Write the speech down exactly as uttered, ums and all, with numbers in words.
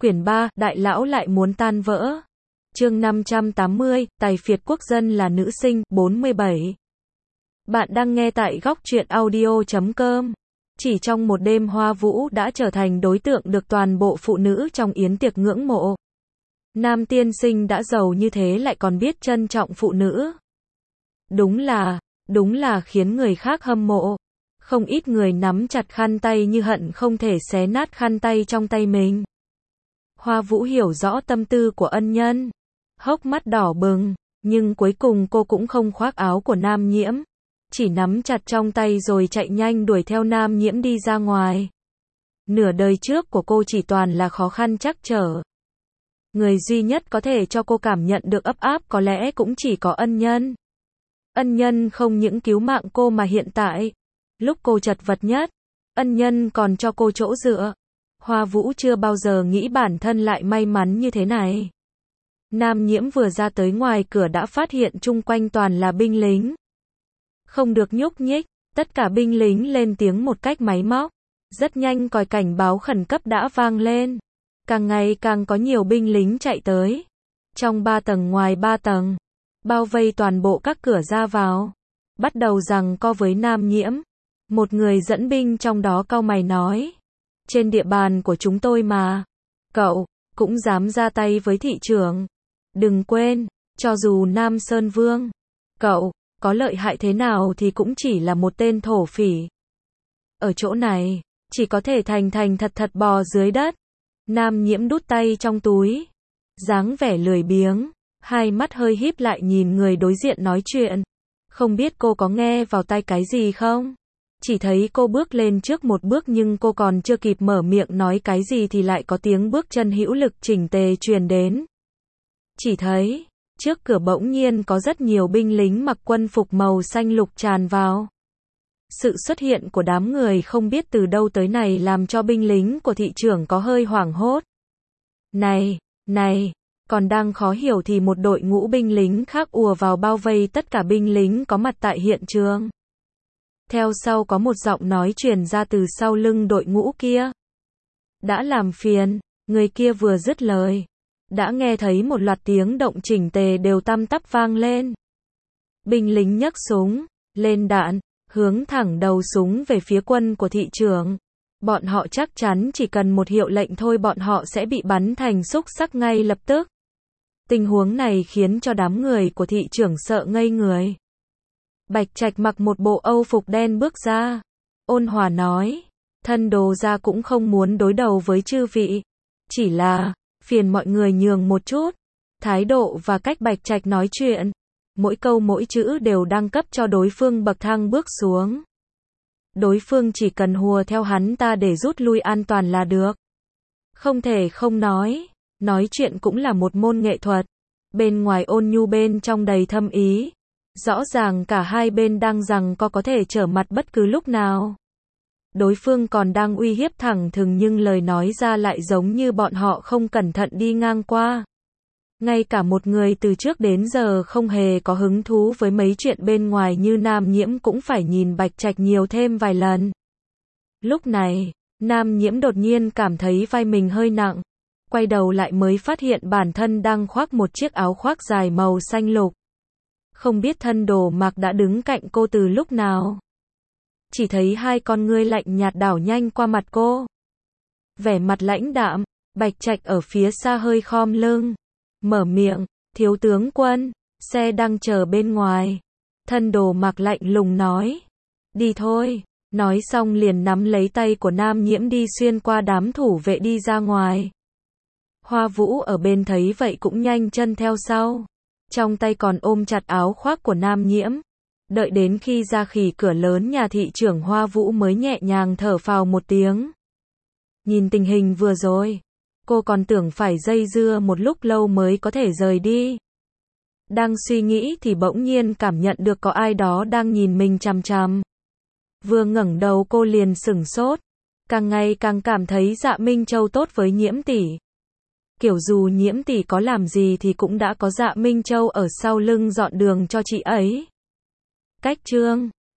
Quyển ba, Đại lão lại muốn tan vỡ. Chương năm trăm tám mươi, Tài phiệt quốc dân là nữ sinh, bốn mươi bảy. Bạn đang nghe tại góc truyện audio chấm com. Chỉ trong một đêm Hoa Vũ đã trở thành đối tượng được toàn bộ phụ nữ trong yến tiệc ngưỡng mộ. Nam tiên sinh đã giàu như thế lại còn biết trân trọng phụ nữ. Đúng là, đúng là khiến người khác hâm mộ. Không ít người nắm chặt khăn tay như hận không thể xé nát khăn tay trong tay mình. Hoa Vũ hiểu rõ tâm tư của ân nhân. Hốc mắt đỏ bừng, nhưng cuối cùng cô cũng không khoác áo của Nam Nhiễm. Chỉ nắm chặt trong tay rồi chạy nhanh đuổi theo Nam Nhiễm đi ra ngoài. Nửa đời trước của cô chỉ toàn là khó khăn trắc trở. Người duy nhất có thể cho cô cảm nhận được ấp áp có lẽ cũng chỉ có ân nhân. Ân nhân không những cứu mạng cô mà hiện tại, lúc cô chật vật nhất, ân nhân còn cho cô chỗ dựa. Hoa Vũ chưa bao giờ nghĩ bản thân lại may mắn như thế này. Nam Nhiễm vừa ra tới ngoài cửa đã phát hiện chung quanh toàn là binh lính. Không được nhúc nhích, tất cả binh lính lên tiếng một cách máy móc. Rất nhanh còi cảnh báo khẩn cấp đã vang lên. Càng ngày càng có nhiều binh lính chạy tới. Trong ba tầng ngoài ba tầng, bao vây toàn bộ các cửa ra vào. Bắt đầu giằng co với Nam Nhiễm. Một người dẫn binh trong đó cau mày nói. Trên địa bàn của chúng tôi mà. Cậu, cũng dám ra tay với thị trưởng. Đừng quên, cho dù Nam Sơn Vương, cậu, có lợi hại thế nào thì cũng chỉ là một tên thổ phỉ. Ở chỗ này, chỉ có thể thành thành thật thật bò dưới đất. Nam Nhiễm đút tay trong túi. Dáng vẻ lười biếng, hai mắt hơi híp lại nhìn người đối diện nói chuyện. Không biết cô có nghe vào tai cái gì không? Chỉ thấy cô bước lên trước một bước nhưng cô còn chưa kịp mở miệng nói cái gì thì lại có tiếng bước chân hữu lực chỉnh tề truyền đến. Chỉ thấy, trước cửa bỗng nhiên có rất nhiều binh lính mặc quân phục màu xanh lục tràn vào. Sự xuất hiện của đám người không biết từ đâu tới này làm cho binh lính của thị trưởng có hơi hoảng hốt. Này, này, còn đang khó hiểu thì một đội ngũ binh lính khác ùa vào bao vây tất cả binh lính có mặt tại hiện trường. Theo sau có một giọng nói truyền ra từ sau lưng đội ngũ kia. Đã làm phiền, người kia vừa dứt lời. Đã nghe thấy một loạt tiếng động chỉnh tề đều tăm tắp vang lên. Binh lính nhấc súng, lên đạn, hướng thẳng đầu súng về phía quân của thị trưởng. Bọn họ chắc chắn chỉ cần một hiệu lệnh thôi bọn họ sẽ bị bắn thành xúc xắc ngay lập tức. Tình huống này khiến cho đám người của thị trưởng sợ ngây người. Bạch Trạch mặc một bộ âu phục đen bước ra. Ôn hòa nói, thân đồ gia cũng không muốn đối đầu với chư vị. Chỉ là, phiền mọi người nhường một chút. Thái độ và cách Bạch Trạch nói chuyện, mỗi câu mỗi chữ đều đang cấp cho đối phương bậc thang bước xuống. Đối phương chỉ cần hùa theo hắn ta để rút lui an toàn là được. Không thể không nói, nói chuyện cũng là một môn nghệ thuật. Bên ngoài ôn nhu bên trong đầy thâm ý. Rõ ràng cả hai bên đang giằng co có thể trở mặt bất cứ lúc nào. Đối phương còn đang uy hiếp thẳng thừng nhưng lời nói ra lại giống như bọn họ không cẩn thận đi ngang qua. Ngay cả một người từ trước đến giờ không hề có hứng thú với mấy chuyện bên ngoài như Nam Nhiễm cũng phải nhìn Bạch Trạch nhiều thêm vài lần. Lúc này, Nam Nhiễm đột nhiên cảm thấy vai mình hơi nặng. Quay đầu lại mới phát hiện bản thân đang khoác một chiếc áo khoác dài màu xanh lục. Không biết thân đồ mạc đã đứng cạnh cô từ lúc nào. Chỉ thấy hai con ngươi lạnh nhạt đảo nhanh qua mặt cô. Vẻ mặt lãnh đạm, Bạch Trạch ở phía xa hơi khom lưng. Mở miệng, thiếu tướng quân, xe đang chờ bên ngoài. Thân đồ mạc lạnh lùng nói. Đi thôi. Nói xong liền nắm lấy tay của Nam Nhiễm đi xuyên qua đám thủ vệ đi ra ngoài. Hoa Vũ ở bên thấy vậy cũng nhanh chân theo sau. Trong tay còn ôm chặt áo khoác của Nam Nhiễm. Đợi đến khi ra khỉ cửa lớn nhà thị trưởng Hoa Vũ mới nhẹ nhàng thở phào một tiếng. Nhìn tình hình vừa rồi, cô còn tưởng phải dây dưa một lúc lâu mới có thể rời đi. Đang suy nghĩ thì bỗng nhiên cảm nhận được có ai đó đang nhìn mình chằm chằm. Vừa ngẩng đầu cô liền sửng sốt. Càng ngày càng cảm thấy Dạ Minh Châu tốt với Nhiễm tỷ. Kiểu dù Nhiễm tỷ có làm gì thì cũng đã có Dạ Minh Châu ở sau lưng dọn đường cho chị ấy. Cách chương